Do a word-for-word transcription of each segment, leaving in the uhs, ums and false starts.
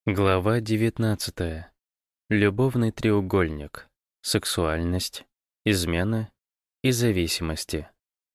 Глава девятнадцатая. Любовный треугольник. Сексуальность, измена и зависимости.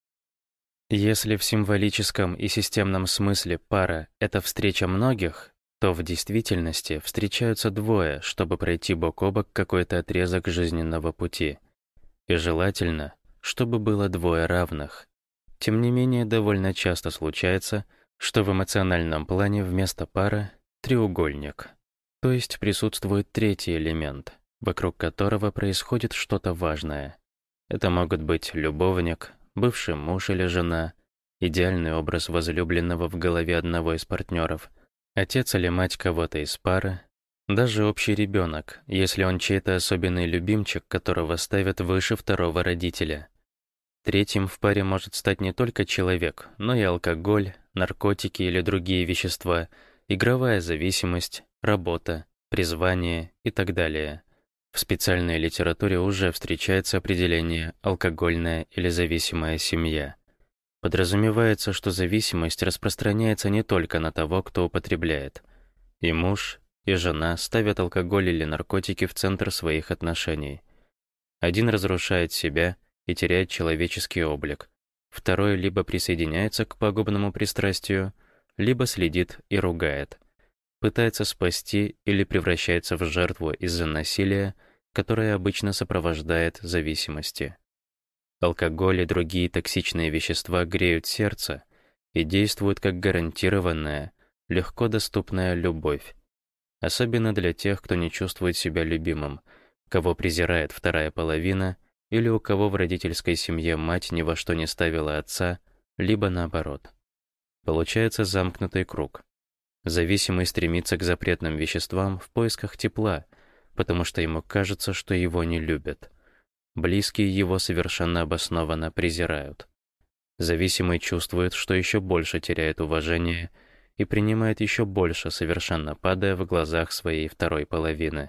Если в символическом и системном смысле пара — это встреча многих, то в действительности встречаются двое, чтобы пройти бок о бок какой-то отрезок жизненного пути. И желательно, чтобы было двое равных. Тем не менее, довольно часто случается, что в эмоциональном плане вместо пары — треугольник. То есть присутствует третий элемент, вокруг которого происходит что-то важное. Это могут быть любовник, бывший муж или жена, идеальный образ возлюбленного в голове одного из партнеров, отец или мать кого-то из пары, даже общий ребенок, если он чей-то особенный любимчик, которого ставят выше второго родителя. Третьим в паре может стать не только человек, но и алкоголь, наркотики или другие вещества, игровая зависимость, работа, призвание и так далее. В специальной литературе уже встречается определение «алкогольная или зависимая семья». Подразумевается, что зависимость распространяется не только на того, кто употребляет. И муж, и жена ставят алкоголь или наркотики в центр своих отношений. Один разрушает себя и теряет человеческий облик. Второй либо присоединяется к пагубному пристрастию, либо следит и ругает. Пытается спасти или превращается в жертву из-за насилия, которое обычно сопровождает зависимости. Алкоголь и другие токсичные вещества греют сердце и действуют как гарантированная, легко доступная любовь. Особенно для тех, кто не чувствует себя любимым, кого презирает вторая половина или у кого в родительской семье мать ни во что не ставила отца, либо наоборот. Получается замкнутый круг. Зависимый стремится к запретным веществам в поисках тепла, потому что ему кажется, что его не любят. Близкие его совершенно обоснованно презирают. Зависимый чувствует, что еще больше теряет уважение и принимает еще больше, совершенно падая в глазах своей второй половины.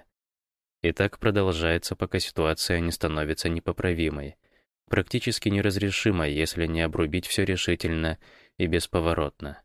И так продолжается, пока ситуация не становится непоправимой, практически неразрешимой, если не обрубить все решительно и бесповоротно.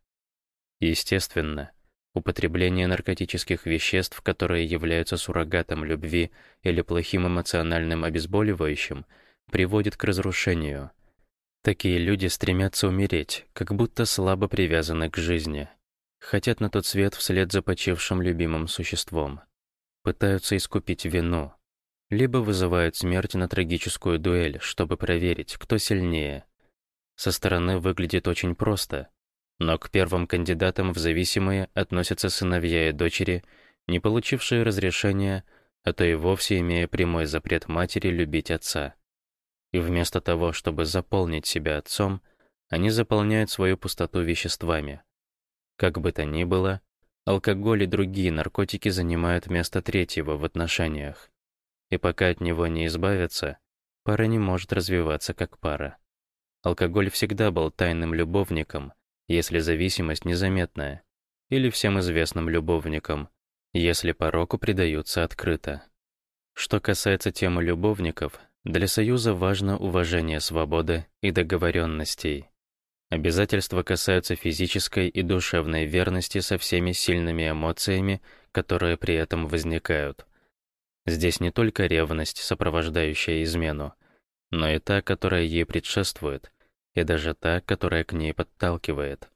Естественно, употребление наркотических веществ, которые являются суррогатом любви или плохим эмоциональным обезболивающим, приводит к разрушению. Такие люди стремятся умереть, как будто слабо привязаны к жизни. Хотят на тот свет вслед за почившим любимым существом. Пытаются искупить вину. Либо вызывают смерть на трагическую дуэль, чтобы проверить, кто сильнее. Со стороны выглядит очень просто. Но к первым кандидатам в зависимые относятся сыновья и дочери, не получившие разрешения, а то и вовсе имея прямой запрет матери любить отца. И вместо того, чтобы заполнить себя отцом, они заполняют свою пустоту веществами. Как бы то ни было, алкоголь и другие наркотики занимают место третьего в отношениях. И пока от него не избавиться, пара не может развиваться как пара. Алкоголь всегда был тайным любовником, если зависимость незаметная, или всем известным любовником, если пороку предаются открыто. Что касается темы любовников, для союза важно уважение свободы и договоренностей. Обязательства касаются физической и душевной верности со всеми сильными эмоциями, которые при этом возникают. Здесь не только ревность, сопровождающая измену, но и та, которая ей предшествует, и даже та, которая к ней подталкивает.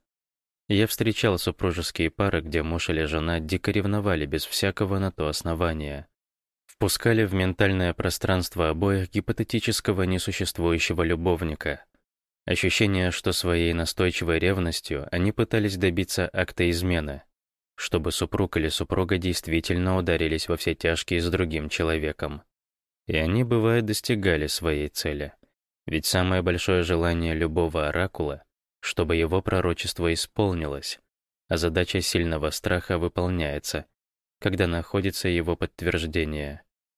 Я встречал супружеские пары, где муж или жена дико ревновали без всякого на то основания. Впускали в ментальное пространство обоих гипотетического несуществующего любовника. Ощущение, что своей настойчивой ревностью они пытались добиться акта измены, чтобы супруг или супруга действительно ударились во все тяжкие с другим человеком. И они, бывает, достигали своей цели. Ведь самое большое желание любого оракула, чтобы его пророчество исполнилось, а задача сильного страха выполняется, когда находится его подтверждение.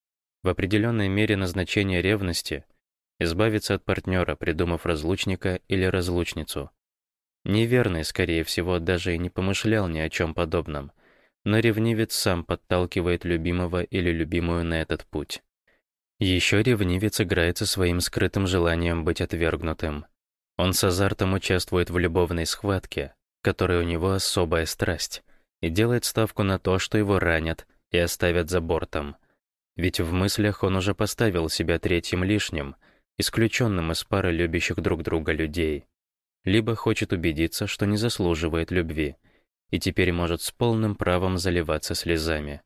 В определенной мере назначение ревности — избавиться от партнера, придумав разлучника или разлучницу. Неверный, скорее всего, даже и не помышлял ни о чем подобном, но ревнивец сам подталкивает любимого или любимую на этот путь. Еще ревнивец играет со своим скрытым желанием быть отвергнутым. Он с азартом участвует в любовной схватке, которая у него особая страсть, и делает ставку на то, что его ранят и оставят за бортом. Ведь в мыслях он уже поставил себя третьим лишним, исключенным из пары любящих друг друга людей. Либо хочет убедиться, что не заслуживает любви, и теперь может с полным правом заливаться слезами.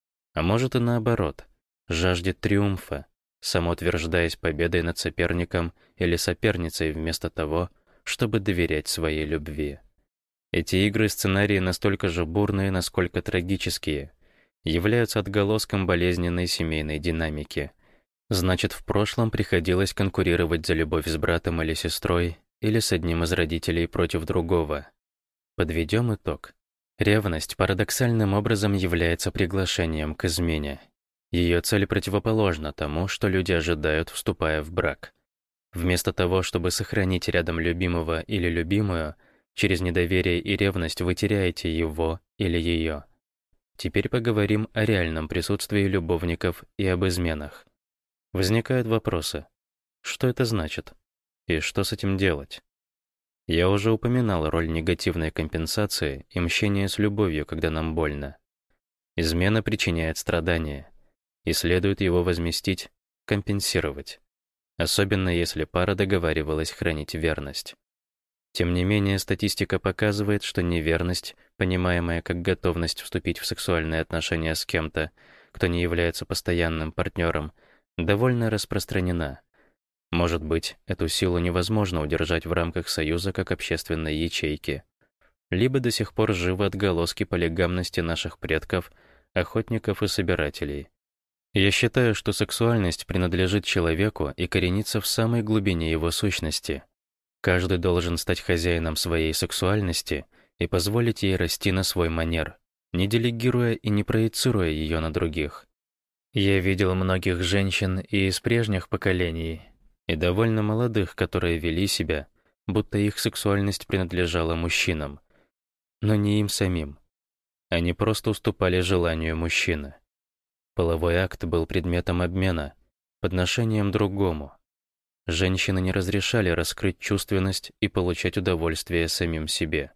А может и наоборот, жаждет триумфа, самоутверждаясь победой над соперником или соперницей вместо того, чтобы доверять своей любви. Эти игры и сценарии настолько же бурные, насколько трагические, являются отголоском болезненной семейной динамики. Значит, в прошлом приходилось конкурировать за любовь с братом или сестрой, или с одним из родителей против другого. Подведем итог. Ревность парадоксальным образом является приглашением к измене. Ее цель противоположна тому, что люди ожидают, вступая в брак. Вместо того, чтобы сохранить рядом любимого или любимую, через недоверие и ревность вы теряете его или ее. Теперь поговорим о реальном присутствии любовников и об изменах. Возникают вопросы. Что это значит? И что с этим делать? Я уже упоминал роль негативной компенсации и мщения с любовью, когда нам больно. Измена причиняет страдания, и следует его возместить, компенсировать, особенно если пара договаривалась хранить верность. Тем не менее, статистика показывает, что неверность, понимаемая как готовность вступить в сексуальные отношения с кем-то, кто не является постоянным партнером, довольно распространена. Может быть, эту силу невозможно удержать в рамках союза как общественной ячейки. Либо до сих пор живы отголоски полигамности наших предков, охотников и собирателей. Я считаю, что сексуальность принадлежит человеку и коренится в самой глубине его сущности. Каждый должен стать хозяином своей сексуальности и позволить ей расти на свой манер, не делегируя и не проецируя ее на других. Я видел многих женщин и из прежних поколений, и довольно молодых, которые вели себя, будто их сексуальность принадлежала мужчинам, но не им самим. Они просто уступали желанию мужчины. Половой акт был предметом обмена, подношением другому. Женщины не разрешали раскрыть чувственность и получать удовольствие самим себе.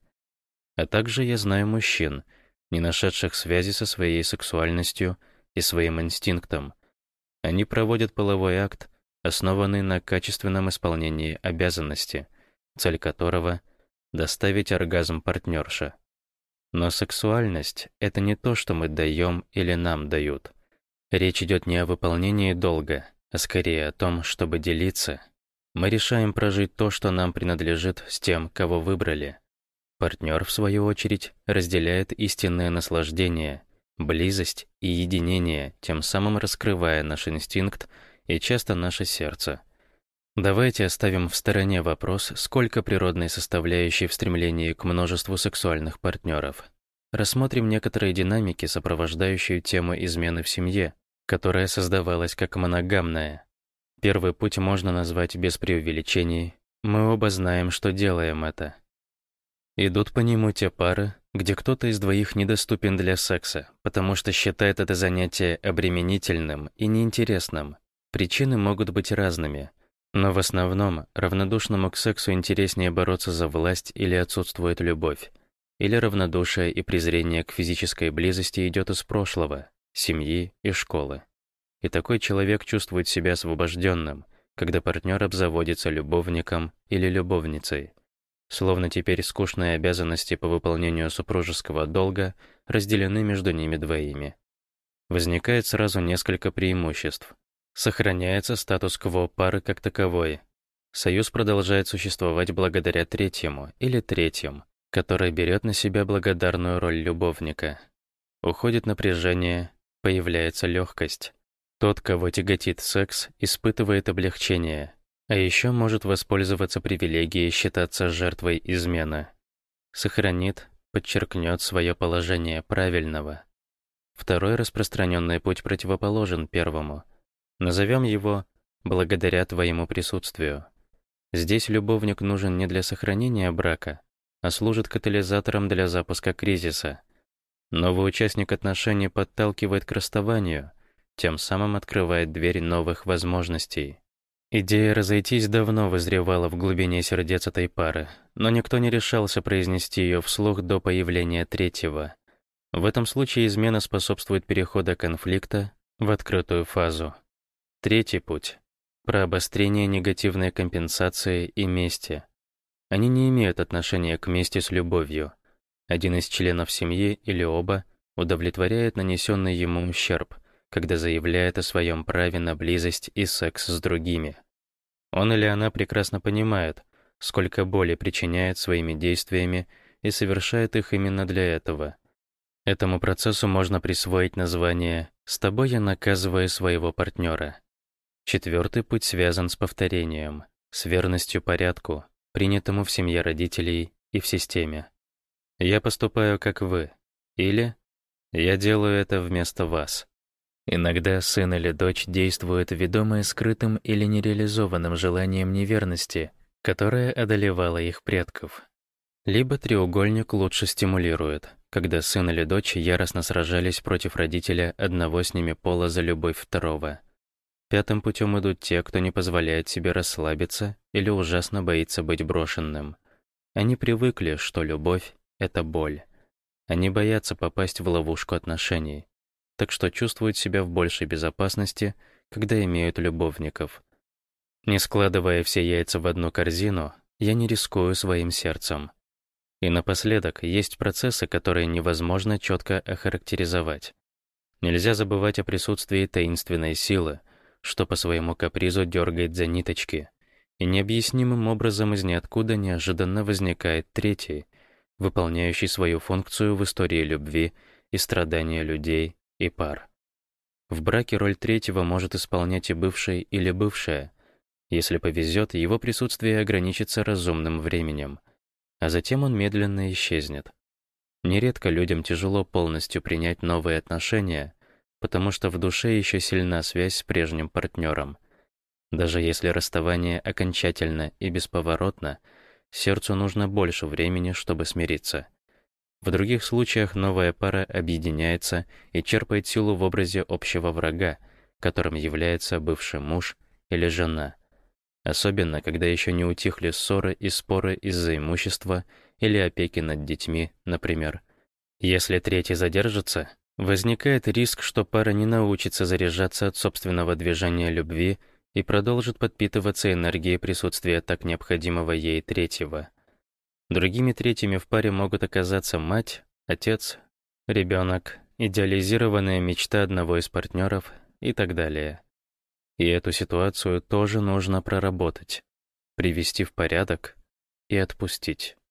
А также я знаю мужчин, не нашедших связи со своей сексуальностью и своим инстинктом. Они проводят половой акт, основанный на качественном исполнении обязанности, цель которого — доставить оргазм партнерше. Но сексуальность — это не то, что мы даем или нам дают. Речь идет не о выполнении долга, а скорее о том, чтобы делиться. Мы решаем прожить то, что нам принадлежит, с тем, кого выбрали. Партнер, в свою очередь, разделяет истинное наслаждение, близость и единение, тем самым раскрывая наш инстинкт и часто наше сердце. Давайте оставим в стороне вопрос, сколько природной составляющей в стремлении к множеству сексуальных партнеров. Рассмотрим некоторые динамики, сопровождающие тему измены в семье, которая создавалась как моногамная. Первый путь можно назвать без преувеличений. Мы оба знаем, что делаем это. Идут по нему те пары, где кто-то из двоих недоступен для секса, потому что считает это занятие обременительным и неинтересным. Причины могут быть разными, но в основном равнодушному к сексу интереснее бороться за власть или отсутствует любовь, или равнодушие и презрение к физической близости идет из прошлого, семьи и школы. И такой человек чувствует себя освобожденным, когда партнер обзаводится любовником или любовницей. Словно теперь скучные обязанности по выполнению супружеского долга разделены между ними двоими. Возникает сразу несколько преимуществ. Сохраняется статус-кво пары как таковой. Союз продолжает существовать благодаря третьему или третьим, который берет на себя благодарную роль любовника. Уходит напряжение, появляется легкость. Тот, кого тяготит секс, испытывает облегчение, а еще может воспользоваться привилегией считаться жертвой измены. Сохранит, подчеркнет свое положение правильного. Второй распространенный путь противоположен первому. Назовем его «благодаря твоему присутствию». Здесь любовник нужен не для сохранения брака, а служит катализатором для запуска кризиса. Новый участник отношений подталкивает к расставанию, тем самым открывает дверь новых возможностей. Идея разойтись давно вызревала в глубине сердец этой пары, но никто не решался произнести ее вслух до появления третьего. В этом случае измена способствует переходу конфликта в открытую фазу. Третий путь — про обострение негативной компенсации и мести. Они не имеют отношения к мести с любовью. Один из членов семьи или оба удовлетворяет нанесенный ему ущерб, когда заявляет о своем праве на близость и секс с другими. Он или она прекрасно понимает, сколько боли причиняет своими действиями и совершает их именно для этого. Этому процессу можно присвоить название «с тобой я наказываю своего партнера». Четвертый путь связан с повторением, с верностью порядку, принятому в семье родителей и в системе. «Я поступаю, как вы» или «я делаю это вместо вас». Иногда сын или дочь действуют ведомые скрытым или нереализованным желанием неверности, которое одолевало их предков. Либо треугольник лучше стимулирует, когда сын или дочь яростно сражались против родителя одного с ними пола за любовь второго. Пятым путем идут те, кто не позволяет себе расслабиться или ужасно боится быть брошенным. Они привыкли, что любовь — это боль. Они боятся попасть в ловушку отношений, так что чувствуют себя в большей безопасности, когда имеют любовников. Не складывая все яйца в одну корзину, я не рискую своим сердцем. И напоследок, есть процессы, которые невозможно четко охарактеризовать. Нельзя забывать о присутствии таинственной силы, что по своему капризу дергает за ниточки, и необъяснимым образом из ниоткуда неожиданно возникает третий, выполняющий свою функцию в истории любви и страдания людей и пар. В браке роль третьего может исполнять и бывший или бывшая. Если повезет, его присутствие ограничится разумным временем, а затем он медленно исчезнет. Нередко людям тяжело полностью принять новые отношения, потому что в душе еще сильна связь с прежним партнером. Даже если расставание окончательно и бесповоротно, сердцу нужно больше времени, чтобы смириться. В других случаях новая пара объединяется и черпает силу в образе общего врага, которым является бывший муж или жена. Особенно, когда еще не утихли ссоры и споры из-за имущества или опеки над детьми, например. Если третий задержится, возникает риск, что пара не научится заряжаться от собственного движения любви и продолжит подпитываться энергией присутствия так необходимого ей третьего. Другими третьими в паре могут оказаться мать, отец, ребенок, идеализированная мечта одного из партнеров и так далее. И эту ситуацию тоже нужно проработать, привести в порядок и отпустить.